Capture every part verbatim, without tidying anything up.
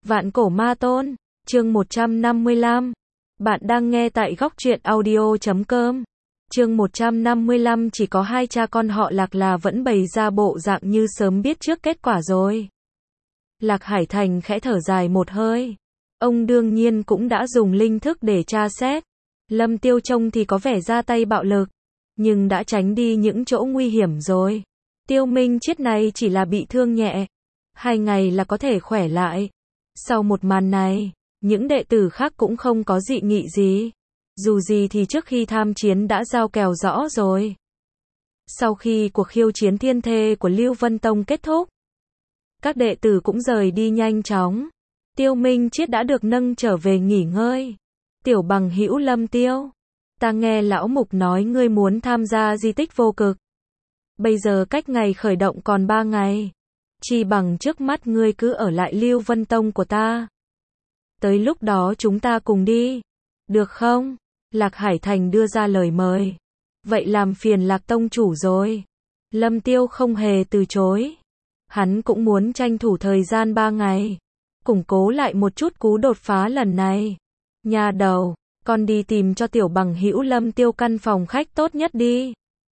Vạn cổ ma tôn, chương một trăm năm mươi lăm. Bạn đang nghe tại góc truyện audio chấm com. Chương một trăm năm mươi lăm chỉ có hai cha con họ Lạc là vẫn bày ra bộ dạng như sớm biết trước kết quả rồi. Lạc Hải Thành khẽ thở dài một hơi. Ông đương nhiên cũng đã dùng linh thức để tra xét. Lâm Tiêu trông thì có vẻ ra tay bạo lực, nhưng đã tránh đi những chỗ nguy hiểm rồi. Tiêu Minh Chiết này chỉ là bị thương nhẹ, hai ngày là có thể khỏe lại. Sau một màn này, những đệ tử khác cũng không có dị nghị gì. Dù gì thì trước khi tham chiến đã giao kèo rõ rồi. Sau khi cuộc khiêu chiến thiên thê của Lưu Vân Tông kết thúc, các đệ tử cũng rời đi nhanh chóng. Tiêu Minh Chiết đã được nâng trở về nghỉ ngơi. Tiểu bằng hữu Lâm Tiêu, ta nghe lão mục nói ngươi muốn tham gia di tích vô cực. Bây giờ cách ngày khởi động còn ba ngày. Chi bằng trước mắt ngươi cứ ở lại Lưu Vân Tông của ta. Tới lúc đó chúng ta cùng đi. Được không? Lạc Hải Thành đưa ra lời mời. Vậy làm phiền Lạc Tông chủ rồi. Lâm Tiêu không hề từ chối. Hắn cũng muốn tranh thủ thời gian ba ngày. Củng cố lại một chút cú đột phá lần này. Nhà đầu, con đi tìm cho tiểu bằng hữu Lâm Tiêu căn phòng khách tốt nhất đi.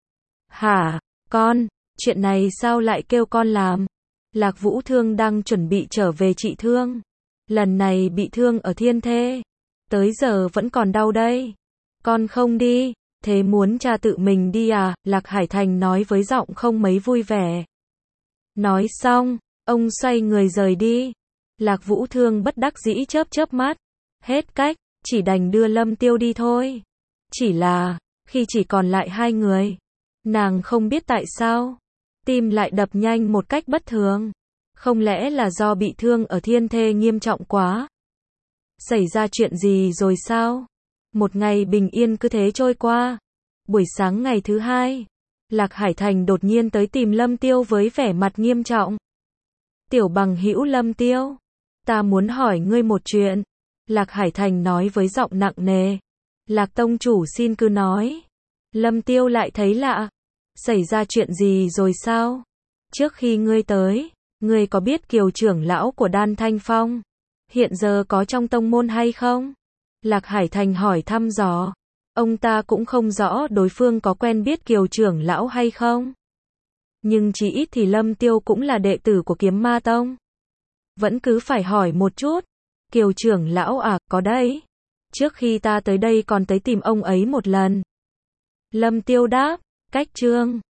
Hả, con, chuyện này sao lại kêu con làm? Lạc Vũ Thương đang chuẩn bị trở về trị thương. Lần này bị thương ở thiên thê. Tới giờ vẫn còn đau đây. Con không đi, thế muốn cha tự mình đi à? Lạc Hải Thành nói với giọng không mấy vui vẻ. Nói xong, ông xoay người rời đi. Lạc Vũ Thương bất đắc dĩ chớp chớp mắt. Hết cách, chỉ đành đưa Lâm Tiêu đi thôi. Chỉ là, khi chỉ còn lại hai người, nàng không biết tại sao tim lại đập nhanh một cách bất thường. Không lẽ là do bị thương ở thiên thê nghiêm trọng quá? Xảy ra chuyện gì rồi sao? Một ngày bình yên cứ thế trôi qua. Buổi sáng ngày thứ hai, Lạc Hải Thành đột nhiên tới tìm Lâm Tiêu với vẻ mặt nghiêm trọng. Tiểu bằng hữu Lâm Tiêu, ta muốn hỏi ngươi một chuyện. Lạc Hải Thành nói với giọng nặng nề. Lạc Tông chủ xin cứ nói. Lâm Tiêu lại thấy lạ. Xảy ra chuyện gì rồi sao? Trước khi ngươi tới, ngươi có biết Kiều trưởng lão của Đan Thanh Phong hiện giờ có trong tông môn hay không? Lạc Hải Thành hỏi thăm dò. Ông ta cũng không rõ đối phương có quen biết Kiều trưởng lão hay không. Nhưng chỉ ít thì Lâm Tiêu cũng là đệ tử của Kiếm Ma Tông. Vẫn cứ phải hỏi một chút. Kiều trưởng lão à, có đấy. Trước khi ta tới đây còn tới tìm ông ấy một lần. Lâm Tiêu đáp. Cách chương